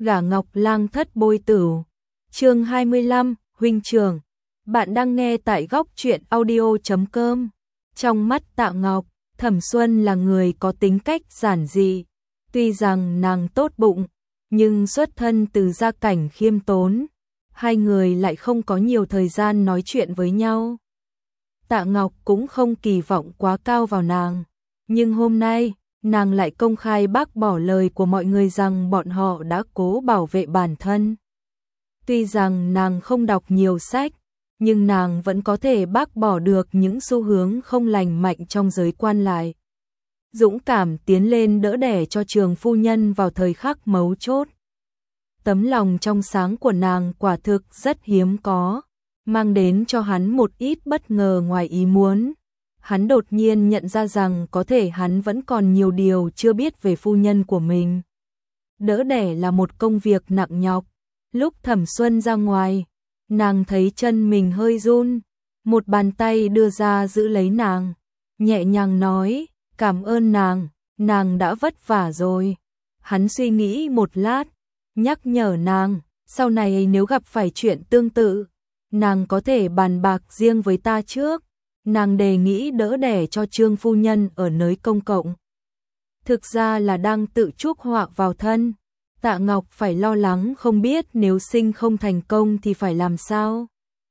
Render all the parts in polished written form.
Gả Ngọc Lang thất bôi tửu. Chương 25, huynh trưởng. Bạn đang nghe tại góc truyện audio.com. Trong mắt Tạ Ngọc, Thẩm Xuân là người có tính cách giản dị. Tuy rằng nàng tốt bụng, nhưng xuất thân từ gia cảnh khiêm tốn, hai người lại không có nhiều thời gian nói chuyện với nhau. Tạ Ngọc cũng không kỳ vọng quá cao vào nàng, nhưng hôm nay, nàng lại công khai bác bỏ lời của mọi người rằng bọn họ đã cố bảo vệ bản thân. Tuy rằng nàng không đọc nhiều sách, nhưng nàng vẫn có thể bác bỏ được những xu hướng không lành mạnh trong giới quan lại. Dũng cảm tiến lên đỡ đẻ cho Trường phu nhân vào thời khắc mấu chốt. Tấm lòng trong sáng của nàng quả thực rất hiếm có, mang đến cho hắn một ít bất ngờ ngoài ý muốn. Hắn đột nhiên nhận ra rằng có thể hắn vẫn còn nhiều điều chưa biết về phu nhân của mình. Đỡ đẻ là một công việc nặng nhọc. Lúc Thẩm Xuân ra ngoài, nàng thấy chân mình hơi run, một bàn tay đưa ra giữ lấy nàng, nhẹ nhàng nói, cảm ơn nàng đã vất vả rồi. Hắn suy nghĩ một lát, nhắc nhở nàng, sau này nếu gặp phải chuyện tương tự, nàng có thể bàn bạc riêng với ta trước. Nàng đề nghị đỡ đẻ cho Trương phu nhân ở nơi công cộng. Thực ra là đang tự chuốc họa vào thân. Tạ Ngọc phải lo lắng không biết nếu sinh không thành công thì phải làm sao.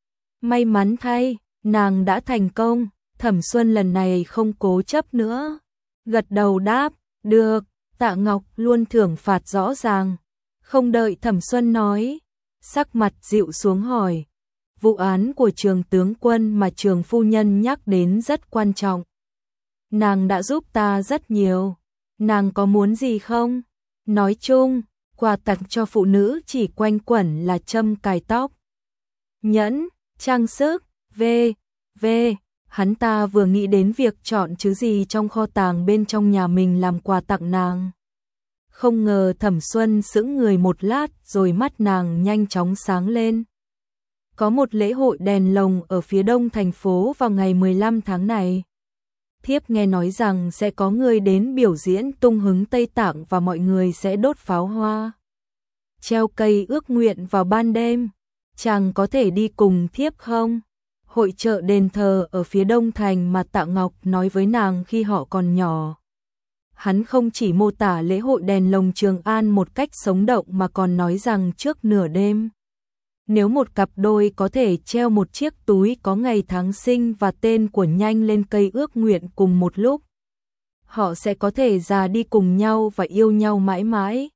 May mắn thay, nàng đã thành công. Thẩm Xuân lần này không cố chấp nữa, gật đầu đáp, được. Tạ Ngọc luôn thưởng phạt rõ ràng. Không đợi Thẩm Xuân nói, sắc mặt dịu xuống hỏi, vụ án của Trường tướng quân mà Trường phu nhân nhắc đến rất quan trọng. Nàng đã giúp ta rất nhiều. Nàng có muốn gì không? Nói chung, quà tặng cho phụ nữ chỉ quanh quẩn là châm cài tóc, nhẫn, trang sức, v. Hắn ta vừa nghĩ đến việc chọn thứ gì trong kho tàng bên trong nhà mình làm quà tặng nàng. Không ngờ Thẩm Xuân sững người một lát rồi mắt nàng nhanh chóng sáng lên. Có một lễ hội đèn lồng ở phía đông thành phố vào ngày 15 tháng này. Thiếp nghe nói rằng sẽ có người đến biểu diễn tung hứng Tây Tạng và mọi người sẽ đốt pháo hoa, treo cây ước nguyện vào ban đêm. Chàng có thể đi cùng thiếp không? Hội chợ đền thờ ở phía đông thành mà Tạ Ngọc nói với nàng khi họ còn nhỏ. Hắn không chỉ mô tả lễ hội đèn lồng Trường An một cách sống động mà còn nói rằng trước nửa đêm, nếu một cặp đôi có thể treo một chiếc túi có ngày tháng sinh và tên của nhanh lên cây ước nguyện cùng một lúc, họ sẽ có thể già đi cùng nhau và yêu nhau mãi mãi.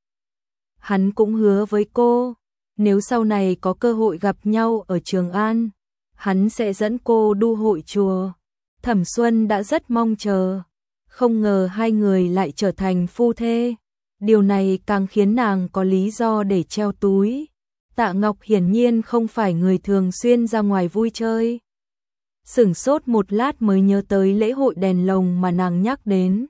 Hắn cũng hứa với cô, nếu sau này có cơ hội gặp nhau ở Trường An, hắn sẽ dẫn cô đu hội chùa. Thẩm Xuân đã rất mong chờ, không ngờ hai người lại trở thành phu thê. Điều này càng khiến nàng có lý do để treo túi. Tạ Ngọc hiển nhiên không phải người thường xuyên ra ngoài vui chơi. Sửng sốt một lát mới nhớ tới lễ hội đèn lồng mà nàng nhắc đến.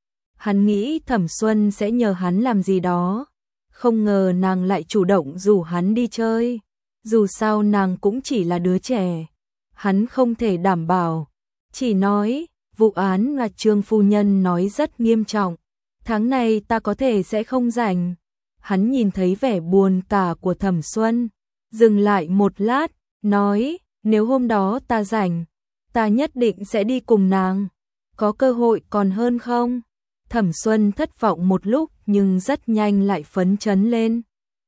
Hắn nghĩ Thẩm Xuân sẽ nhờ hắn làm gì đó. Không ngờ nàng lại chủ động rủ hắn đi chơi. Dù sao nàng cũng chỉ là đứa trẻ. Hắn không thể đảm bảo. Chỉ nói, vụ án là Trương phu nhân nói rất nghiêm trọng. Tháng này ta có thể sẽ không rảnh. Hắn nhìn thấy vẻ buồn tả của Thẩm Xuân, dừng lại một lát, nói, nếu hôm đó ta rảnh, ta nhất định sẽ đi cùng nàng. Có cơ hội còn hơn không? Thẩm Xuân thất vọng một lúc nhưng rất nhanh lại phấn chấn lên.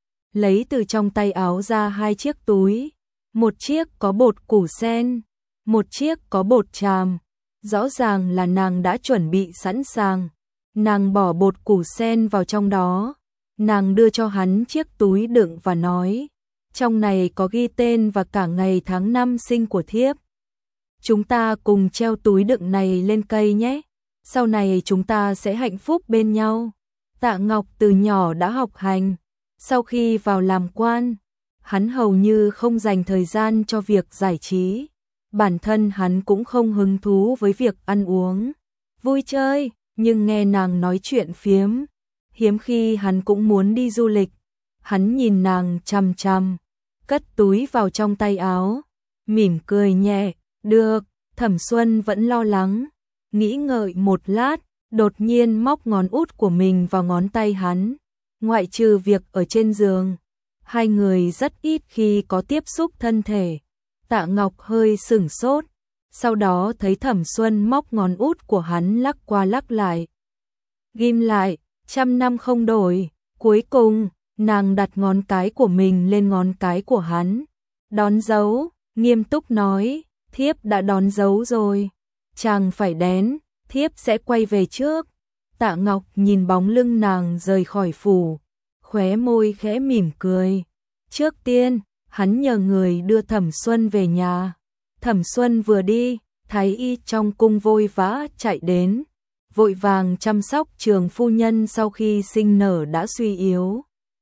Lấy từ trong tay áo ra hai chiếc túi, một chiếc có bột củ sen, một chiếc có bột tràm. Rõ ràng là nàng đã chuẩn bị sẵn sàng. Nàng bỏ bột củ sen vào trong đó. Nàng đưa cho hắn chiếc túi đựng và nói, trong này có ghi tên và cả ngày tháng năm sinh của thiếp. Chúng ta cùng treo túi đựng này lên cây nhé. Sau này chúng ta sẽ hạnh phúc bên nhau. Tạ Ngọc từ nhỏ đã học hành. Sau khi vào làm quan, hắn hầu như không dành thời gian cho việc giải trí. Bản thân hắn cũng không hứng thú với việc ăn uống, vui chơi, nhưng nghe nàng nói chuyện phiếm, hiếm khi hắn cũng muốn đi du lịch. Hắn nhìn nàng chằm chằm, cất túi vào trong tay áo, mỉm cười nhẹ, được. Thẩm Xuân vẫn lo lắng, nghĩ ngợi một lát, đột nhiên móc ngón út của mình vào ngón tay hắn, Ngoại trừ việc ở trên giường, hai người rất ít khi có tiếp xúc thân thể. Tạ Ngọc hơi sửng sốt, sau đó thấy Thẩm Xuân móc ngón út của hắn lắc qua lắc lại. Ghim lại, 100 năm không đổi, cuối cùng, nàng đặt ngón cái của mình lên ngón cái của hắn. Đón dấu, nghiêm túc nói, thiếp đã đón dấu rồi. Chàng phải đén, thiếp sẽ quay về trước. Tạ Ngọc nhìn bóng lưng nàng rời khỏi phủ, khóe môi khẽ mỉm cười. Trước tiên, hắn nhờ người đưa Thẩm Xuân về nhà. Thẩm Xuân vừa đi, thái y trong cung vội vã chạy đến, vội vàng chăm sóc Trường phu nhân sau khi sinh nở đã suy yếu.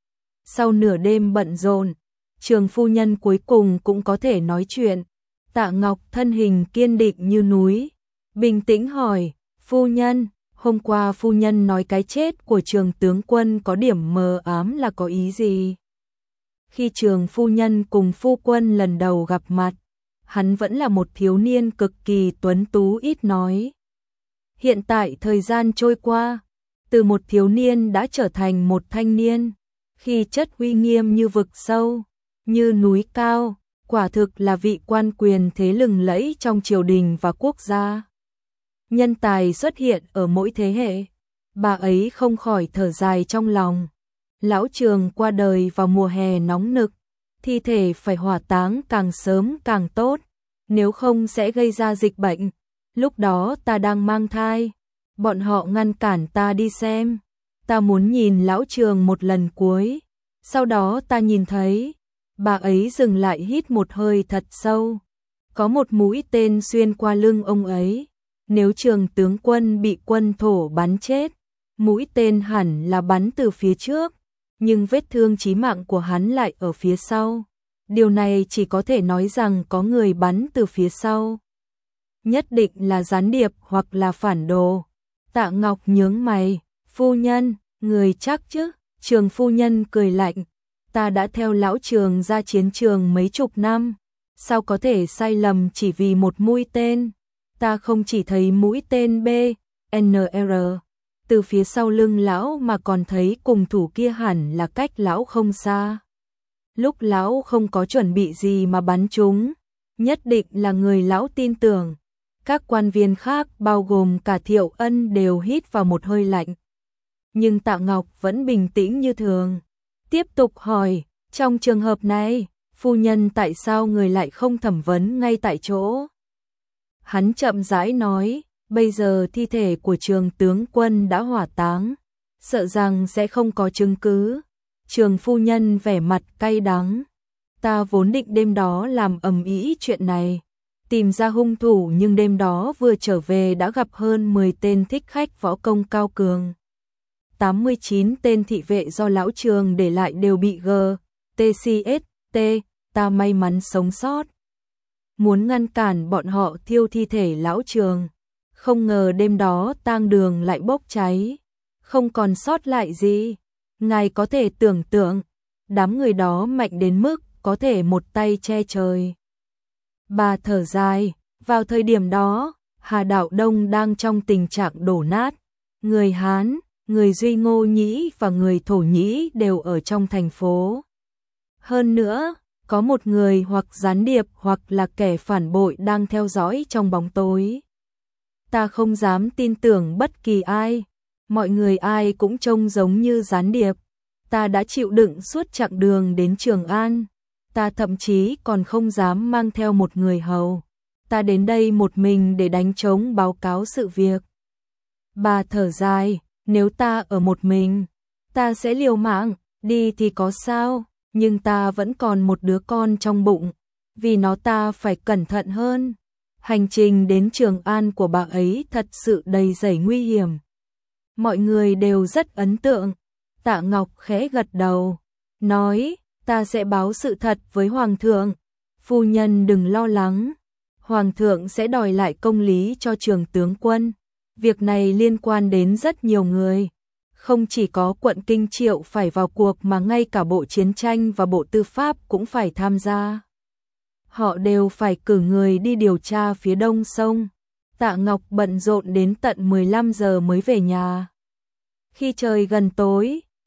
Sau nửa đêm bận rộn, Trường phu nhân cuối cùng cũng có thể nói chuyện. Tạ Ngọc thân hình kiên định như núi, bình tĩnh hỏi, phu nhân, hôm qua phu nhân nói cái chết của Trường tướng quân có điểm mờ ám là có ý gì? Khi Trường phu nhân cùng phu quân lần đầu gặp mặt, hắn vẫn là một thiếu niên cực kỳ tuấn tú ít nói. Hiện tại thời gian trôi qua, từ một thiếu niên đã trở thành một thanh niên, khi chất uy nghiêm như vực sâu, như núi cao, quả thực là vị quan quyền thế lừng lẫy trong triều đình và quốc gia. Nhân tài xuất hiện ở mỗi thế hệ, bà ấy không khỏi thở dài trong lòng. Lão Trường qua đời vào mùa hè nóng nực, thi thể phải hỏa táng càng sớm càng tốt, nếu không sẽ gây ra dịch bệnh. Lúc đó ta đang mang thai, bọn họ ngăn cản ta đi xem. Ta muốn nhìn Lão Trường một lần cuối, sau đó ta nhìn thấy, bà ấy dừng lại hít một hơi thật sâu. Có một mũi tên xuyên qua lưng ông ấy. Nếu Trường tướng quân bị quân thổ bắn chết, mũi tên hẳn là bắn từ phía trước, nhưng vết thương chí mạng của hắn lại ở phía sau. Điều này chỉ có thể nói rằng có người bắn từ phía sau. Nhất định là gián điệp hoặc là phản đồ. Tạ Ngọc nhướng mày, phu nhân, người chắc chứ? Trường phu nhân cười lạnh, ta đã theo Lão Trường ra chiến trường mấy chục năm, sao có thể sai lầm chỉ vì một mũi tên? Ta không chỉ thấy mũi tên BNR từ phía sau lưng lão mà còn thấy cùng thủ kia hẳn là cách lão không xa. Lúc lão không có chuẩn bị gì mà bắn chúng, nhất định là người lão tin tưởng. Các quan viên khác bao gồm cả Thiệu Ân đều hít vào một hơi lạnh. Nhưng Tạ Ngọc vẫn bình tĩnh như thường. Tiếp tục hỏi, trong trường hợp này, phu nhân tại sao người lại không thẩm vấn ngay tại chỗ? Hắn chậm rãi nói, bây giờ thi thể của Trường tướng quân đã hỏa táng, sợ rằng sẽ không có chứng cứ. Trường phu nhân vẻ mặt cay đắng. Ta vốn định đêm đó làm ầm ĩ chuyện này, tìm ra hung thủ, nhưng đêm đó vừa trở về đã gặp hơn 10 tên thích khách võ công cao cường. 89 tên thị vệ do Lão Trường để lại đều bị GTCST, ta may mắn sống sót. Muốn ngăn cản bọn họ thiêu thi thể Lão Trường, không ngờ đêm đó tang đường lại bốc cháy, không còn sót lại gì. Ngài có thể tưởng tượng, đám người đó mạnh đến mức có thể một tay che trời. Bà thở dài, vào thời điểm đó, Hà Đạo Đông đang trong tình trạng đổ nát. Người Hán, người Duy Ngô Nhĩ và người Thổ Nhĩ đều ở trong thành phố. Hơn nữa, có một người hoặc gián điệp hoặc là kẻ phản bội đang theo dõi trong bóng tối. Ta không dám tin tưởng bất kỳ ai, mọi người ai cũng trông giống như gián điệp. Ta đã chịu đựng suốt chặng đường đến Trường An, ta thậm chí còn không dám mang theo một người hầu. Ta đến đây một mình để đánh trống báo cáo sự việc. Bà thở dài, nếu ta ở một mình, ta sẽ liều mạng, đi thì có sao, nhưng ta vẫn còn một đứa con trong bụng, vì nó ta phải cẩn thận hơn. Hành trình đến Trường An của bà ấy thật sự đầy rẫy nguy hiểm. Mọi người đều rất ấn tượng. Tạ Ngọc khẽ gật đầu, nói, ta sẽ báo sự thật với Hoàng thượng. Phu nhân đừng lo lắng, Hoàng thượng sẽ đòi lại công lý cho Trường tướng quân. Việc này liên quan đến rất nhiều người. Không chỉ có quận Kinh Triệu phải vào cuộc mà ngay cả Bộ Chiến tranh và Bộ Tư pháp cũng phải tham gia. Họ đều phải cử người đi điều tra phía đông sông. Tạ Ngọc bận rộn đến tận 15 giờ mới về nhà. Khi trời gần tối,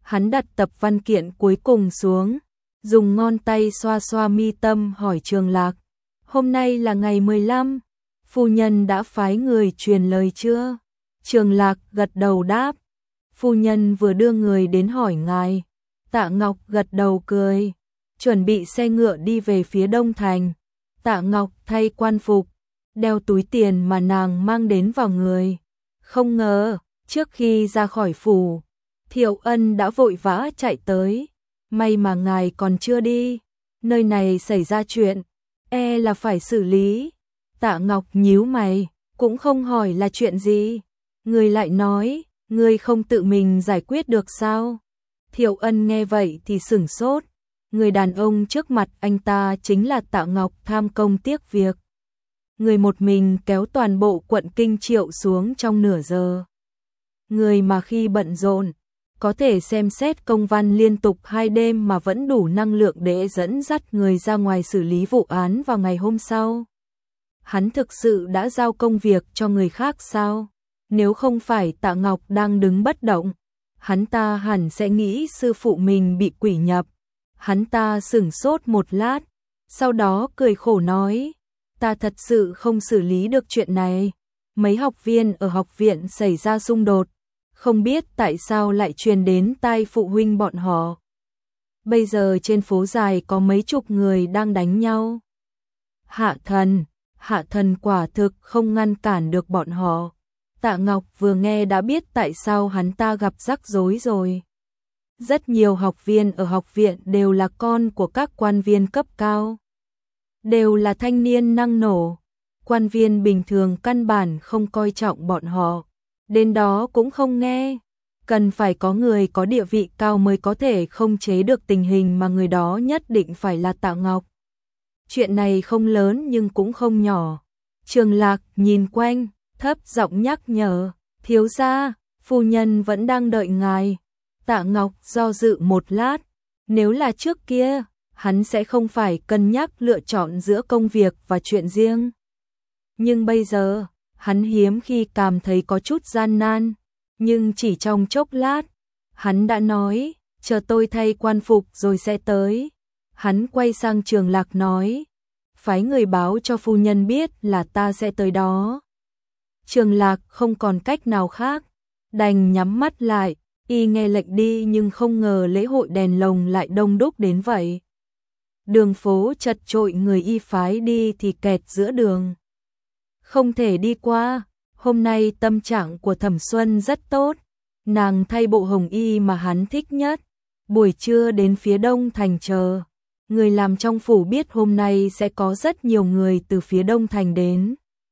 Hắn đặt tập văn kiện cuối cùng xuống, dùng ngón tay xoa xoa mi tâm hỏi Trường Lạc, hôm nay là ngày 15, phu nhân đã phái người truyền lời chưa? Trường Lạc gật đầu đáp, phu nhân vừa đưa người đến hỏi ngài. Tạ Ngọc gật đầu cười, chuẩn bị xe ngựa đi về phía Đông Thành. Tạ Ngọc thay quan phục, đeo túi tiền mà nàng mang đến vào người. Không ngờ, trước khi ra khỏi phủ, Thiệu Ân đã vội vã chạy tới. May mà ngài còn chưa đi, nơi này xảy ra chuyện, e là phải xử lý. Tạ Ngọc nhíu mày, cũng không hỏi là chuyện gì. Người lại nói, người không tự mình giải quyết được sao? Thiệu Ân nghe vậy thì sửng sốt. Người đàn ông trước mặt anh ta chính là Tạ Ngọc tham công tiếc việc. Người một mình kéo toàn bộ quận Kinh Triệu xuống trong nửa giờ. Người mà khi bận rộn, có thể xem xét công văn liên tục 2 đêm mà vẫn đủ năng lượng để dẫn dắt người ra ngoài xử lý vụ án vào ngày hôm sau. Hắn thực sự đã giao công việc cho người khác sao? Nếu không phải Tạ Ngọc đang đứng bất động, hắn ta hẳn sẽ nghĩ sư phụ mình bị quỷ nhập. Hắn ta sửng sốt một lát, sau đó cười khổ nói, ta thật sự không xử lý được chuyện này. Mấy học viên ở học viện xảy ra xung đột, không biết tại sao lại truyền đến tai phụ huynh bọn họ. Bây giờ trên phố dài có mấy chục người đang đánh nhau. Hạ thần quả thực không ngăn cản được bọn họ. Tạ Ngọc vừa nghe đã biết tại sao hắn ta gặp rắc rối rồi. Rất nhiều học viên ở học viện đều là con của các quan viên cấp cao. Đều là thanh niên năng nổ. Quan viên bình thường căn bản không coi trọng bọn họ. Đến đó cũng không nghe. Cần phải có người có địa vị cao mới có thể khống chế được tình hình, mà người đó nhất định phải là Tạ Ngọc. Chuyện này không lớn nhưng cũng không nhỏ. Trường Lạc nhìn quanh, thấp giọng nhắc nhở, thiếu gia, phu nhân vẫn đang đợi ngài. Tạ Ngọc do dự một lát, nếu là trước kia, hắn sẽ không phải cân nhắc lựa chọn giữa công việc và chuyện riêng. Nhưng bây giờ, hắn hiếm khi cảm thấy có chút gian nan, nhưng chỉ trong chốc lát, hắn đã nói, chờ tôi thay quan phục rồi sẽ tới. Hắn quay sang Trường Lạc nói, phái người báo cho phu nhân biết là ta sẽ tới đó. Trường Lạc không còn cách nào khác, đành nhắm mắt lại, y nghe lệnh đi, nhưng không ngờ lễ hội đèn lồng lại đông đúc đến vậy. Đường phố chật chội, người y phái đi thì kẹt giữa đường. Không thể đi qua. Hôm nay tâm trạng của Thẩm Xuân rất tốt, nàng thay bộ hồng y mà hắn thích nhất. Buổi trưa đến phía Đông Thành chờ. Người làm trong phủ biết hôm nay sẽ có rất nhiều người từ phía Đông Thành đến.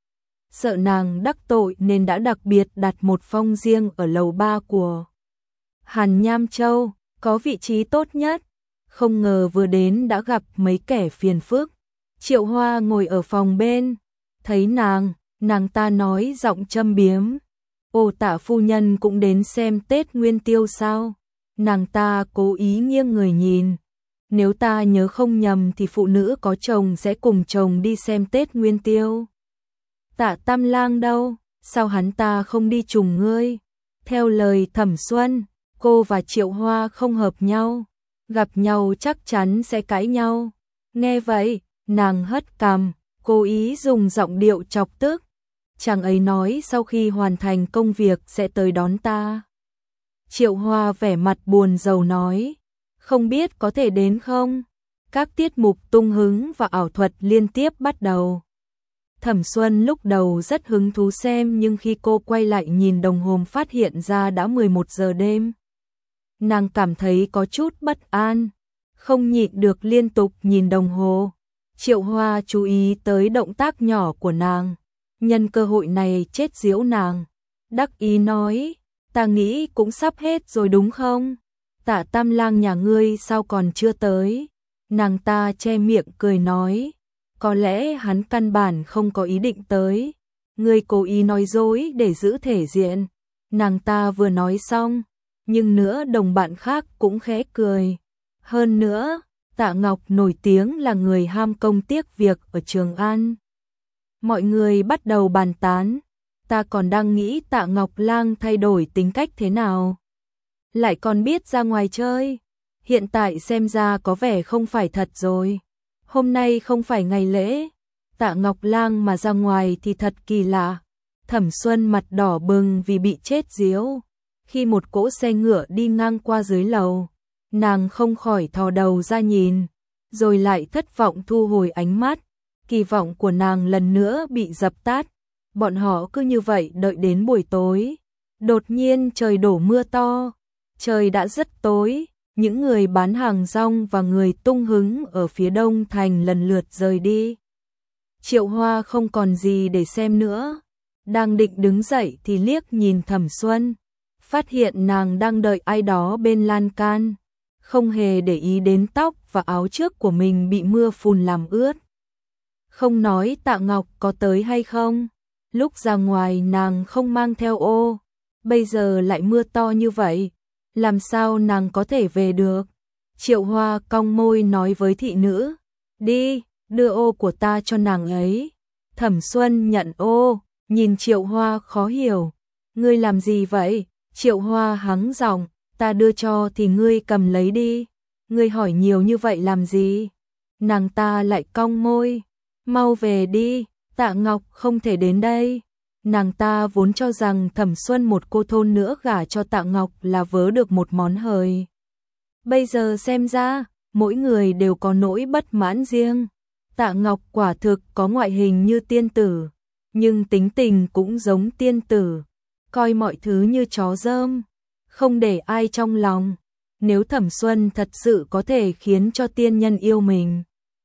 Sợ nàng đắc tội nên đã đặc biệt đặt một phòng riêng ở lầu 3 của Hàn Nham Châu, có vị trí tốt nhất. Không ngờ vừa đến đã gặp mấy kẻ phiền phức. Triệu Hoa ngồi ở phòng bên, thấy nàng ta nói giọng châm biếm, ồ, Tạ phu nhân cũng đến xem Tết Nguyên Tiêu sao? Nàng ta cố ý nghiêng người nhìn, nếu ta nhớ không nhầm thì phụ nữ có chồng sẽ cùng chồng đi xem Tết Nguyên Tiêu. Tạ Tam Lang đâu, sao hắn ta không đi trùng ngươi? Theo lời Thẩm Xuân, cô và Triệu Hoa không hợp nhau, gặp nhau chắc chắn sẽ cãi nhau. Nghe vậy, nàng hất cằm, cố ý dùng giọng điệu chọc tức. Chàng ấy nói sau khi hoàn thành công việc sẽ tới đón ta. Triệu Hoa vẻ mặt buồn rầu nói, không biết có thể đến không? Các tiết mục tung hứng và ảo thuật liên tiếp bắt đầu. Thẩm Xuân lúc đầu rất hứng thú xem, nhưng khi cô quay lại nhìn đồng hồ phát hiện ra đã 11 giờ đêm. Nàng cảm thấy có chút bất an, không nhịn được liên tục nhìn đồng hồ. Triệu Hoa chú ý tới động tác nhỏ của nàng, nhân cơ hội này chết giễu nàng. Đắc ý nói, ta nghĩ cũng sắp hết rồi đúng không? Tạ Tam Lang nhà ngươi sao còn chưa tới? Nàng ta che miệng cười nói, có lẽ hắn căn bản không có ý định tới. Ngươi cố ý nói dối để giữ thể diện. Nàng ta vừa nói xong, nhưng nữa đồng bạn khác cũng khẽ cười. Hơn nữa, Tạ Ngọc nổi tiếng là người ham công tiếc việc ở Trường An. Mọi người bắt đầu bàn tán, ta còn đang nghĩ Tạ Ngọc Lang thay đổi tính cách thế nào. lại còn biết ra ngoài chơi. Hiện tại xem ra có vẻ không phải thật rồi. Hôm nay không phải ngày lễ, Tạ Ngọc Lang mà ra ngoài thì thật kỳ lạ. Thẩm Xuân mặt đỏ bừng vì bị chết díu. Khi một cỗ xe ngựa đi ngang qua dưới lầu, nàng không khỏi thò đầu ra nhìn, rồi lại thất vọng thu hồi ánh mắt. Kỳ vọng của nàng lần nữa bị dập tắt. Bọn họ cứ như vậy đợi đến buổi tối. Đột nhiên trời đổ mưa to. Trời đã rất tối. Những người bán hàng rong và người tung hứng ở phía đông thành lần lượt rời đi. Triệu Hoa không còn gì để xem nữa. Đang định đứng dậy thì liếc nhìn Thẩm Xuân. Phát hiện nàng đang đợi ai đó bên lan can. Không hề để ý đến tóc và áo trước của mình bị mưa phùn làm ướt. Không nói Tạ Ngọc có tới hay không. Lúc ra ngoài nàng không mang theo ô. Bây giờ lại mưa to như vậy. Làm sao nàng có thể về được? Triệu Hoa cong môi nói với thị nữ. Đi, đưa ô của ta cho nàng ấy. Thẩm Xuân nhận ô, nhìn Triệu Hoa khó hiểu. Ngươi làm gì vậy? Triệu Hoa hắng giọng. Ta đưa cho thì ngươi cầm lấy đi. Ngươi hỏi nhiều như vậy làm gì? Nàng ta lại cong môi. Mau về đi, Tạ Ngọc không thể đến đây. Nàng ta vốn cho rằng Thẩm Xuân một cô thôn nữa gả cho Tạ Ngọc là vớ được một món hời. Bây giờ xem ra, mỗi người đều có nỗi bất mãn riêng. Tạ Ngọc quả thực có ngoại hình như tiên tử, nhưng tính tình cũng giống tiên tử, coi mọi thứ như chó dơm, không để ai trong lòng. Nếu Thẩm Xuân thật sự có thể khiến cho tiên nhân yêu mình,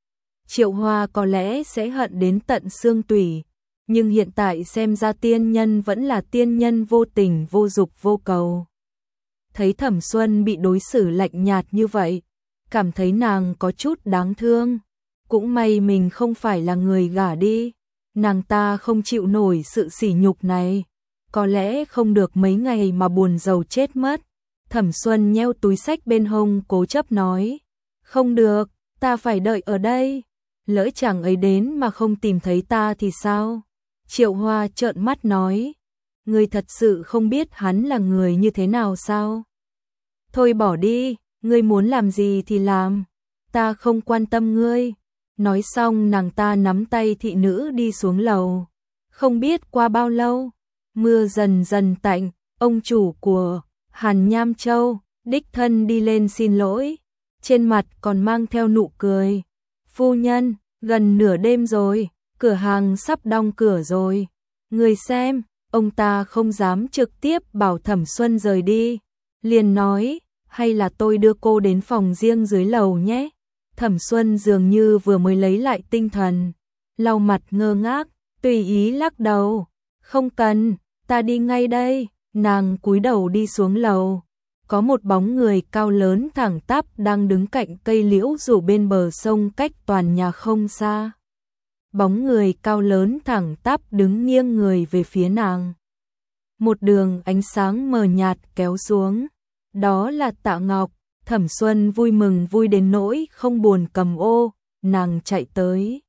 Triệu Hoa có lẽ sẽ hận đến tận xương tủy. Nhưng hiện tại xem ra tiên nhân vẫn là tiên nhân vô tình vô dục vô cầu. Thấy Thẩm Xuân bị đối xử lạnh nhạt như vậy, cảm thấy nàng có chút đáng thương. Cũng may mình không phải là người gả đi. Nàng ta không chịu nổi sự sỉ nhục này. Có lẽ không được mấy ngày mà buồn rầu chết mất. Thẩm Xuân nheo túi xách bên hông cố chấp nói. Không được, ta phải đợi ở đây. Lỡ chàng ấy đến mà không tìm thấy ta thì sao? Triệu Hoa trợn mắt nói. Ngươi thật sự không biết hắn là người như thế nào sao? Thôi bỏ đi, ngươi muốn làm gì thì làm. Ta không quan tâm ngươi. Nói xong nàng ta nắm tay thị nữ đi xuống lầu. Không biết qua bao lâu, mưa dần dần tạnh, ông chủ của Hàn Nham Châu đích thân đi lên xin lỗi. Trên mặt còn mang theo nụ cười. Phu nhân, gần nửa đêm rồi, cửa hàng sắp đóng cửa rồi. Người xem, ông ta không dám trực tiếp bảo Thẩm Xuân rời đi. Liền nói, hay là tôi đưa cô đến phòng riêng dưới lầu nhé. Thẩm Xuân dường như vừa mới lấy lại tinh thần. Lau mặt ngơ ngác, tùy ý lắc đầu. Không cần, ta đi ngay đây. Nàng cúi đầu đi xuống lầu. Có một bóng người cao lớn thẳng tắp đang đứng cạnh cây liễu rủ bên bờ sông cách toàn nhà không xa. Bóng người cao lớn thẳng tắp đứng nghiêng người về phía nàng. Một đường ánh sáng mờ nhạt kéo xuống. Đó là Tạ Ngọc. Thẩm Xuân vui mừng vui đến nỗi không buồn cầm ô. Nàng chạy tới,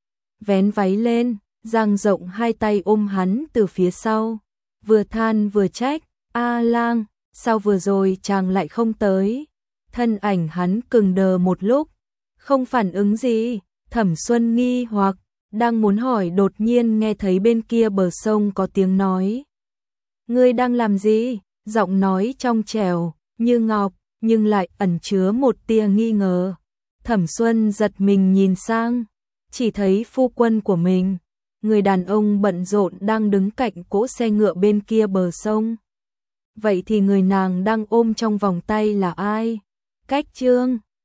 vén váy lên, dang rộng hai tay ôm hắn từ phía sau. Vừa than vừa trách. A Lang, sao vừa rồi chàng lại không tới? Thân ảnh hắn cứng đờ một lúc, không phản ứng gì. Thẩm Xuân nghi hoặc đang muốn hỏi, đột nhiên nghe thấy bên kia bờ sông có tiếng nói. Ngươi đang làm gì? Giọng nói trong trẻo như ngọc, nhưng lại ẩn chứa một tia nghi ngờ. Thẩm Xuân giật mình nhìn sang, chỉ thấy phu quân của mình, người đàn ông bận rộn đang đứng cạnh cỗ xe ngựa bên kia bờ sông. Vậy thì người nàng đang ôm trong vòng tay là ai? Cách Trương